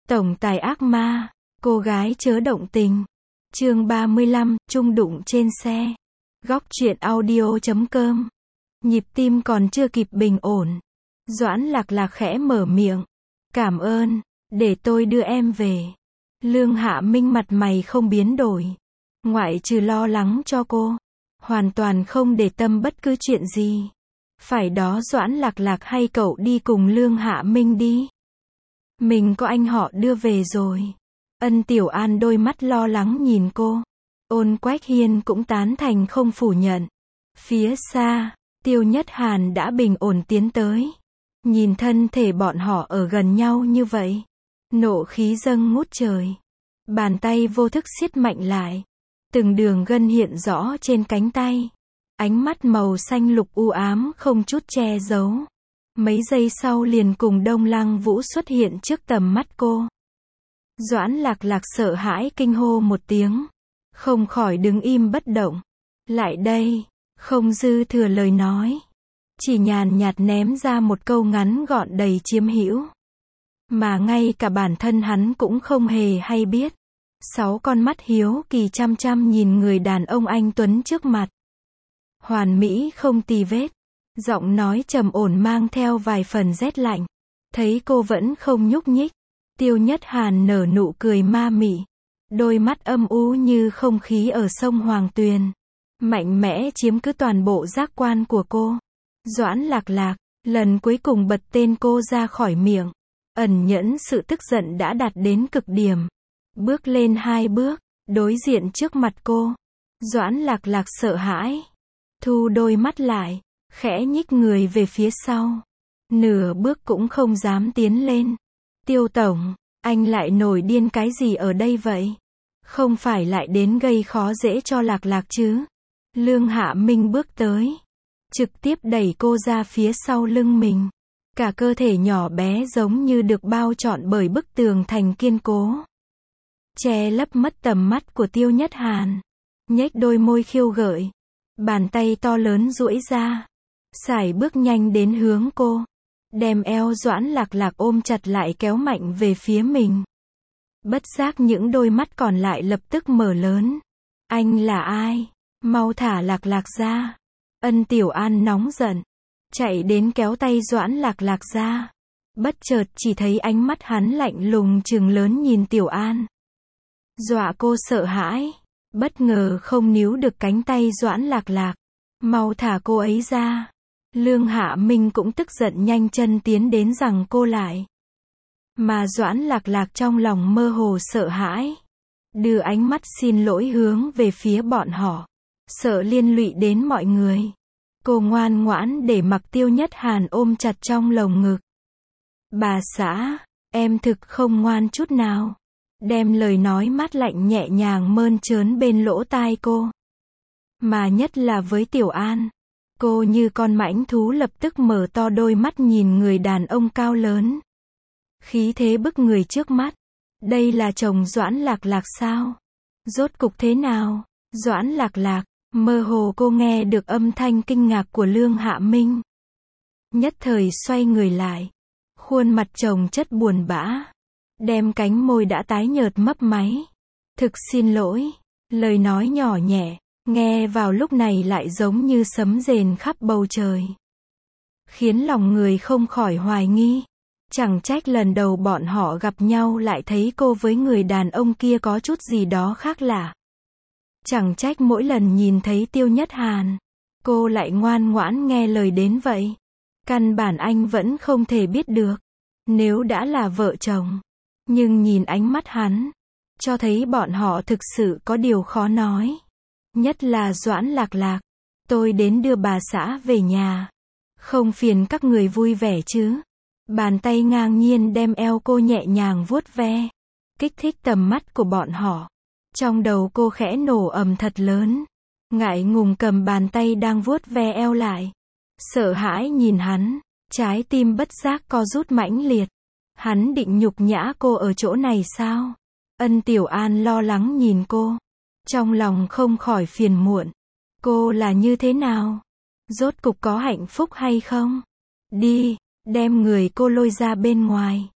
Tổng tài ác ma, cô gái chớ động tình. Chương 35, chung đụng trên xe. Góc truyện audio.com. Nhịp tim còn chưa kịp bình ổn. Doãn Lạc Lạc khẽ mở miệng. Cảm ơn, để tôi đưa em về. Lương Hạ Minh mặt mày không biến đổi. Ngoại trừ lo lắng cho cô. Hoàn toàn không để tâm bất cứ chuyện gì. Phải đó Doãn Lạc Lạc hay cậu đi cùng Lương Hạ Minh đi. Mình có anh họ đưa về rồi. Ân Tiểu An đôi mắt lo lắng nhìn cô. Ôn Quách Hiên cũng tán thành không phủ nhận. Phía xa, Tiêu Nhất Hàn đã bình ổn tiến tới. Nhìn thân thể bọn họ ở gần nhau như vậy. Nộ khí dâng ngút trời. Bàn tay vô thức siết mạnh lại. Từng đường gân hiện rõ trên cánh tay. Ánh mắt màu xanh lục u ám không chút che giấu. Mấy giây sau liền cùng Đông Lăng Vũ xuất hiện trước tầm mắt cô. Doãn Lạc Lạc sợ hãi kinh hô một tiếng. Không khỏi đứng im bất động. Lại đây, không dư thừa lời nói. Chỉ nhàn nhạt ném ra một câu ngắn gọn đầy chiếm hữu. Mà ngay cả bản thân hắn cũng không hề hay biết. 6 con mắt hiếu kỳ chăm chăm nhìn người đàn ông anh tuấn trước mặt. Hoàn mỹ không tì vết. Giọng nói trầm ổn mang theo vài phần rét lạnh. Thấy cô vẫn không nhúc nhích. Tiêu Nhất Hàn nở nụ cười ma mị. Đôi mắt âm u như không khí ở sông Hoàng Tuyền. Mạnh mẽ chiếm cứ toàn bộ giác quan của cô. Doãn Lạc Lạc, lần cuối cùng bật tên cô ra khỏi miệng. Ẩn nhẫn sự tức giận đã đạt đến cực điểm. Bước lên 2 bước, đối diện trước mặt cô. Doãn Lạc Lạc sợ hãi. Thu đôi mắt lại, khẽ nhích người về phía sau. Nửa bước cũng không dám tiến lên. Tiêu tổng, anh lại nổi điên cái gì ở đây vậy? Không phải lại đến gây khó dễ cho Lạc Lạc chứ? Lương Hạ Minh bước tới. Trực tiếp đẩy cô ra phía sau lưng mình. Cả cơ thể nhỏ bé giống như được bao trọn bởi bức tường thành kiên cố. Che lấp mất tầm mắt của Tiêu Nhất Hàn. Nhếch đôi môi khiêu gợi. Bàn tay to lớn duỗi ra. Sải bước nhanh đến hướng cô. Đem eo Doãn Lạc Lạc ôm chặt lại kéo mạnh về phía mình. Bất giác những đôi mắt còn lại lập tức mở lớn. Anh là ai? Mau thả Lạc Lạc ra. Ân Tiểu An nóng giận. Chạy đến kéo tay Doãn Lạc Lạc ra. Bất chợt chỉ thấy ánh mắt hắn lạnh lùng trừng lớn nhìn Tiểu An. Dọa cô sợ hãi. Bất ngờ không níu được cánh tay Doãn Lạc Lạc. Mau thả cô ấy ra. Lương Hạ Minh cũng tức giận nhanh chân tiến đến giằng cô lại. Mà Doãn Lạc Lạc trong lòng mơ hồ sợ hãi. Đưa ánh mắt xin lỗi hướng về phía bọn họ. Sợ liên lụy đến mọi người. Cô ngoan ngoãn để mặc Tiêu Nhất Hàn ôm chặt trong lồng ngực. Bà xã, em thực không ngoan chút nào. Đem lời nói mát lạnh nhẹ nhàng mơn trớn bên lỗ tai cô. Mà nhất là với Tiểu An. Cô như con mãnh thú lập tức mở to đôi mắt nhìn người đàn ông cao lớn. Khí thế bức người trước mắt. Đây là chồng Doãn Lạc Lạc sao? Rốt cục thế nào? Doãn Lạc Lạc, mơ hồ cô nghe được âm thanh kinh ngạc của Lương Hạ Minh. Nhất thời xoay người lại. Khuôn mặt chồng chất buồn bã. Đem cánh môi đã tái nhợt mấp máy. Thực xin lỗi. Lời nói nhỏ nhẹ. Nghe vào lúc này lại giống như sấm rền khắp bầu trời. Khiến lòng người không khỏi hoài nghi. Chẳng trách lần đầu bọn họ gặp nhau lại thấy cô với người đàn ông kia có chút gì đó khác lạ. Chẳng trách mỗi lần nhìn thấy Tiêu Nhất Hàn, cô lại ngoan ngoãn nghe lời đến vậy. Căn bản anh vẫn không thể biết được. Nếu đã là vợ chồng. Nhưng nhìn ánh mắt hắn, cho thấy bọn họ thực sự có điều khó nói. Nhất là Doãn Lạc Lạc. Tôi đến đưa bà xã về nhà. Không phiền các người vui vẻ chứ. Bàn tay ngang nhiên đem eo cô nhẹ nhàng vuốt ve. Kích thích tầm mắt của bọn họ. Trong đầu cô khẽ nổ ầm thật lớn. Ngại ngùng cầm bàn tay đang vuốt ve eo lại. Sợ hãi nhìn hắn. Trái tim bất giác co rút mãnh liệt. Hắn định nhục nhã cô ở chỗ này sao? Ân Tiểu An lo lắng nhìn cô. Trong lòng không khỏi phiền muộn. Cô là như thế nào? Rốt cục có hạnh phúc hay không? Đi, đem người cô lôi ra bên ngoài.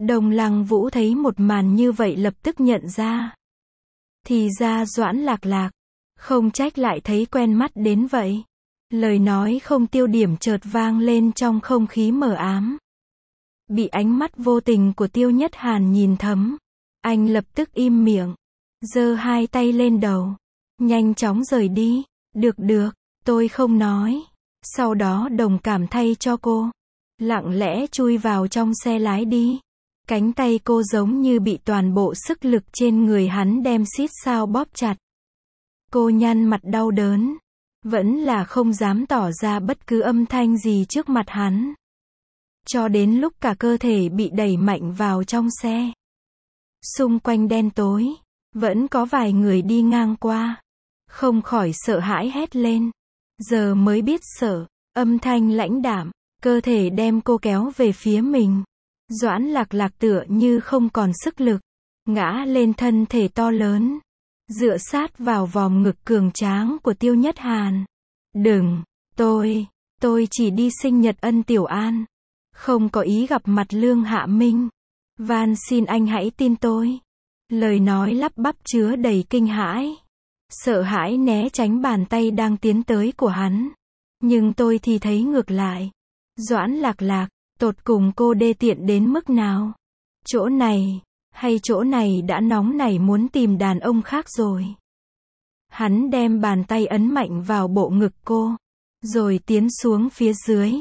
Đồng Lăng Vũ thấy một màn như vậy lập tức nhận ra. Thì ra Doãn Lạc Lạc. Không trách lại thấy quen mắt đến vậy. Lời nói không tiêu điểm chợt vang lên trong không khí mờ ám. Bị ánh mắt vô tình của Tiêu Nhất Hàn nhìn thấm. Anh lập tức im miệng. Giơ hai tay lên đầu. Nhanh chóng rời đi. Được, tôi không nói. Sau đó đồng cảm thay cho cô. Lặng lẽ chui vào trong xe lái đi. Cánh tay cô giống như bị toàn bộ sức lực trên người hắn đem xít sao bóp chặt. Cô nhăn mặt đau đớn. Vẫn là không dám tỏ ra bất cứ âm thanh gì trước mặt hắn. Cho đến lúc cả cơ thể bị đẩy mạnh vào trong xe. Xung quanh đen tối. Vẫn có vài người đi ngang qua. Không khỏi sợ hãi hét lên. Giờ mới biết sợ. Âm thanh lãnh đạm. Cơ thể đem cô kéo về phía mình. Doãn Lạc Lạc tựa như không còn sức lực. Ngã lên thân thể to lớn. Dựa sát vào vòm ngực cường tráng của Tiêu Nhất Hàn. Đừng, tôi chỉ đi sinh nhật Ân Tiểu An. Không có ý gặp mặt Lương Hạ Minh. Van xin anh hãy tin tôi. Lời nói lắp bắp chứa đầy kinh hãi. Sợ hãi né tránh bàn tay đang tiến tới của hắn. Nhưng tôi thì thấy ngược lại. Doãn Lạc Lạc, tột cùng cô đê tiện đến mức nào? Chỗ này, hay chỗ này đã nóng nảy muốn tìm đàn ông khác rồi. Hắn đem bàn tay ấn mạnh vào bộ ngực cô. Rồi tiến xuống phía dưới.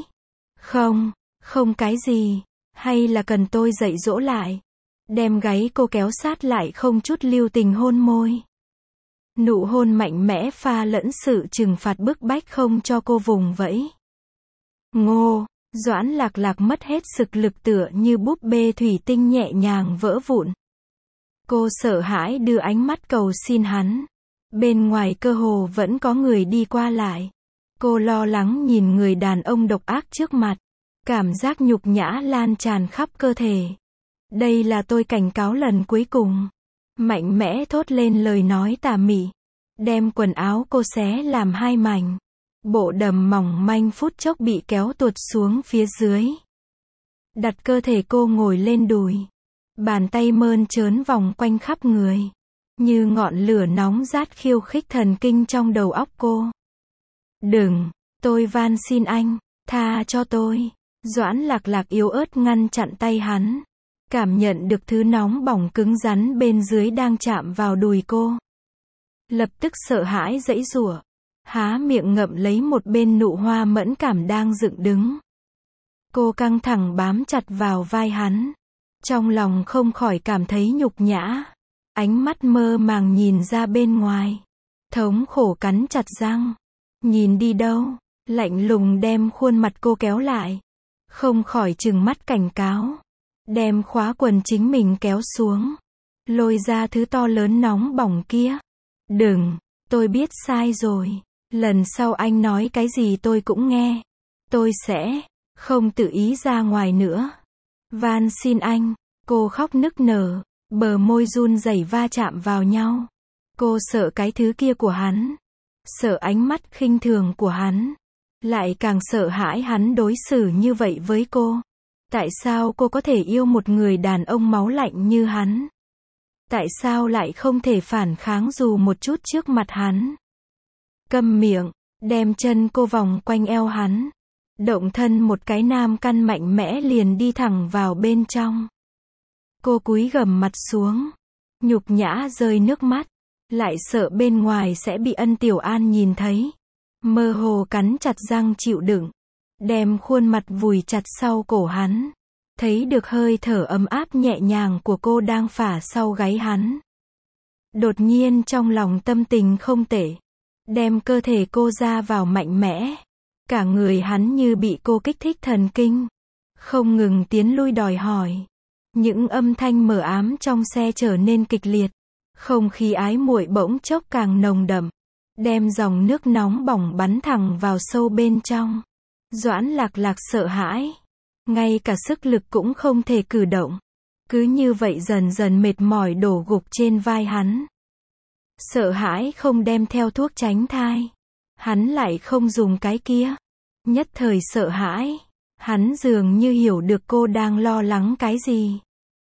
Không cái gì. Hay là cần tôi dạy dỗ lại. Đem gáy cô kéo sát lại không chút lưu tình hôn môi. Nụ hôn mạnh mẽ pha lẫn sự trừng phạt bức bách không cho cô vùng vẫy. Ngô, Doãn Lạc Lạc mất hết sức lực tựa như búp bê thủy tinh nhẹ nhàng vỡ vụn. Cô sợ hãi đưa ánh mắt cầu xin hắn. Bên ngoài cơ hồ vẫn có người đi qua lại. Cô lo lắng nhìn người đàn ông độc ác trước mặt. Cảm giác nhục nhã lan tràn khắp cơ thể. Đây là tôi cảnh cáo lần cuối cùng. Mạnh mẽ thốt lên lời nói tà mị. Đem quần áo cô xé làm hai mảnh. Bộ đầm mỏng manh phút chốc bị kéo tuột xuống phía dưới. Đặt cơ thể cô ngồi lên đùi. Bàn tay mơn trớn vòng quanh khắp người. Như ngọn lửa nóng rát khiêu khích thần kinh trong đầu óc cô. Đừng, tôi van xin anh, tha cho tôi. Doãn Lạc Lạc yếu ớt ngăn chặn tay hắn. Cảm nhận được thứ nóng bỏng cứng rắn bên dưới đang chạm vào đùi cô. Lập tức sợ hãi giãy giụa. Há miệng ngậm lấy một bên nụ hoa mẫn cảm đang dựng đứng. Cô căng thẳng bám chặt vào vai hắn. Trong lòng không khỏi cảm thấy nhục nhã. Ánh mắt mơ màng nhìn ra bên ngoài. Thống khổ cắn chặt răng. Nhìn đi đâu, lạnh lùng đem khuôn mặt cô kéo lại. Không khỏi trừng mắt cảnh cáo. Đem khóa quần chính mình kéo xuống. Lôi ra thứ to lớn nóng bỏng kia. Đừng, tôi biết sai rồi. Lần sau anh nói cái gì tôi cũng nghe. Tôi sẽ không tự ý ra ngoài nữa. Van xin anh. Cô khóc nức nở. Bờ môi run rẩy va chạm vào nhau. Cô sợ cái thứ kia của hắn. Sợ ánh mắt khinh thường của hắn. Lại càng sợ hãi hắn đối xử như vậy với cô. Tại sao cô có thể yêu một người đàn ông máu lạnh như hắn? Tại sao lại không thể phản kháng dù một chút trước mặt hắn? Câm miệng, đem chân cô vòng quanh eo hắn. Động thân một cái nam căn mạnh mẽ liền đi thẳng vào bên trong. Cô cúi gằm mặt xuống. Nhục nhã rơi nước mắt. Lại sợ bên ngoài sẽ bị Ân Tiểu An nhìn thấy. Mơ hồ cắn chặt răng chịu đựng. Đem khuôn mặt vùi chặt sau cổ hắn. Thấy được hơi thở ấm áp nhẹ nhàng của cô đang phả sau gáy hắn. Đột nhiên trong lòng tâm tình không tệ. Đem cơ thể cô ra vào mạnh mẽ. Cả người hắn như bị cô kích thích thần kinh. Không ngừng tiến lui đòi hỏi. Những âm thanh mờ ám trong xe trở nên kịch liệt. Không khí ái muội bỗng chốc càng nồng đậm. Đem dòng nước nóng bỏng bắn thẳng vào sâu bên trong. Doãn Lạc Lạc sợ hãi. Ngay cả sức lực cũng không thể cử động. Cứ như vậy dần dần mệt mỏi đổ gục trên vai hắn. Sợ hãi không đem theo thuốc tránh thai. Hắn lại không dùng cái kia. Nhất thời sợ hãi. Hắn dường như hiểu được cô đang lo lắng cái gì.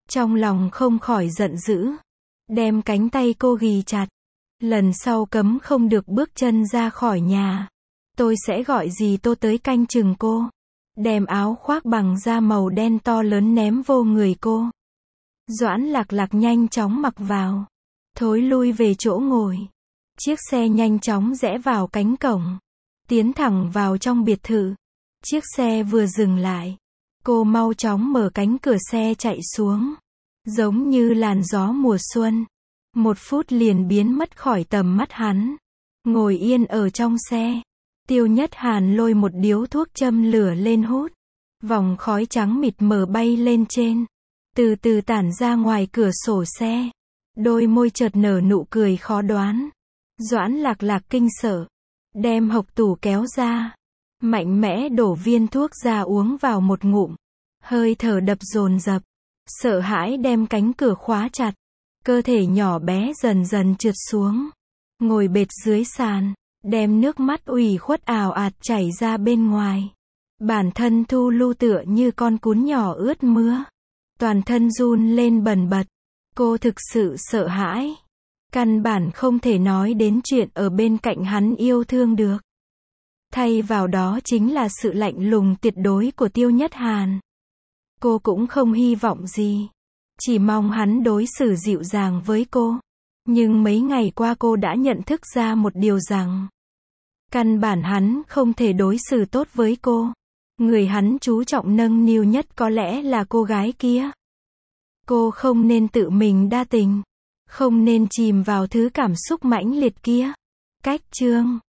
Trong lòng không khỏi giận dữ, đem cánh tay cô ghì chặt. Lần sau cấm không được bước chân ra khỏi nhà. Tôi sẽ gọi dì Tô tới canh chừng cô. Đem áo khoác bằng da màu đen to lớn ném vô người cô. Doãn Lạc Lạc nhanh chóng mặc vào. Thối lui về chỗ ngồi. Chiếc xe nhanh chóng rẽ vào cánh cổng. Tiến thẳng vào trong biệt thự. Chiếc xe vừa dừng lại. Cô mau chóng mở cánh cửa xe chạy xuống. Giống như làn gió mùa xuân. 1 phút liền biến mất khỏi tầm mắt hắn. Ngồi yên ở trong xe. Tiêu Nhất Hàn lôi một điếu thuốc châm lửa lên hút. Vòng khói trắng mịt mờ bay lên trên. Từ từ tản ra ngoài cửa sổ xe. Đôi môi chợt nở nụ cười khó đoán. Doãn Lạc Lạc kinh sợ. Đem hộc tủ kéo ra. Mạnh mẽ đổ viên thuốc ra uống vào một ngụm. Hơi thở đập dồn dập. Sợ hãi đem cánh cửa khóa chặt. Cơ thể nhỏ bé dần dần trượt xuống. Ngồi bệt dưới sàn. Đem nước mắt ủy khuất ào ạt chảy ra bên ngoài. Bản thân thu lu tựa như con cún nhỏ ướt mưa. Toàn thân run lên bần bật. Cô thực sự sợ hãi. Căn bản không thể nói đến chuyện ở bên cạnh hắn yêu thương được. Thay vào đó chính là sự lạnh lùng tuyệt đối của Tiêu Nhất Hàn. Cô cũng không hy vọng gì. Chỉ mong hắn đối xử dịu dàng với cô. Nhưng mấy ngày qua cô đã nhận thức ra một điều rằng. Căn bản hắn không thể đối xử tốt với cô. Người hắn chú trọng nâng niu nhất có lẽ là cô gái kia. Cô không nên tự mình đa tình. Không nên chìm vào thứ cảm xúc mãnh liệt kia. Cách chương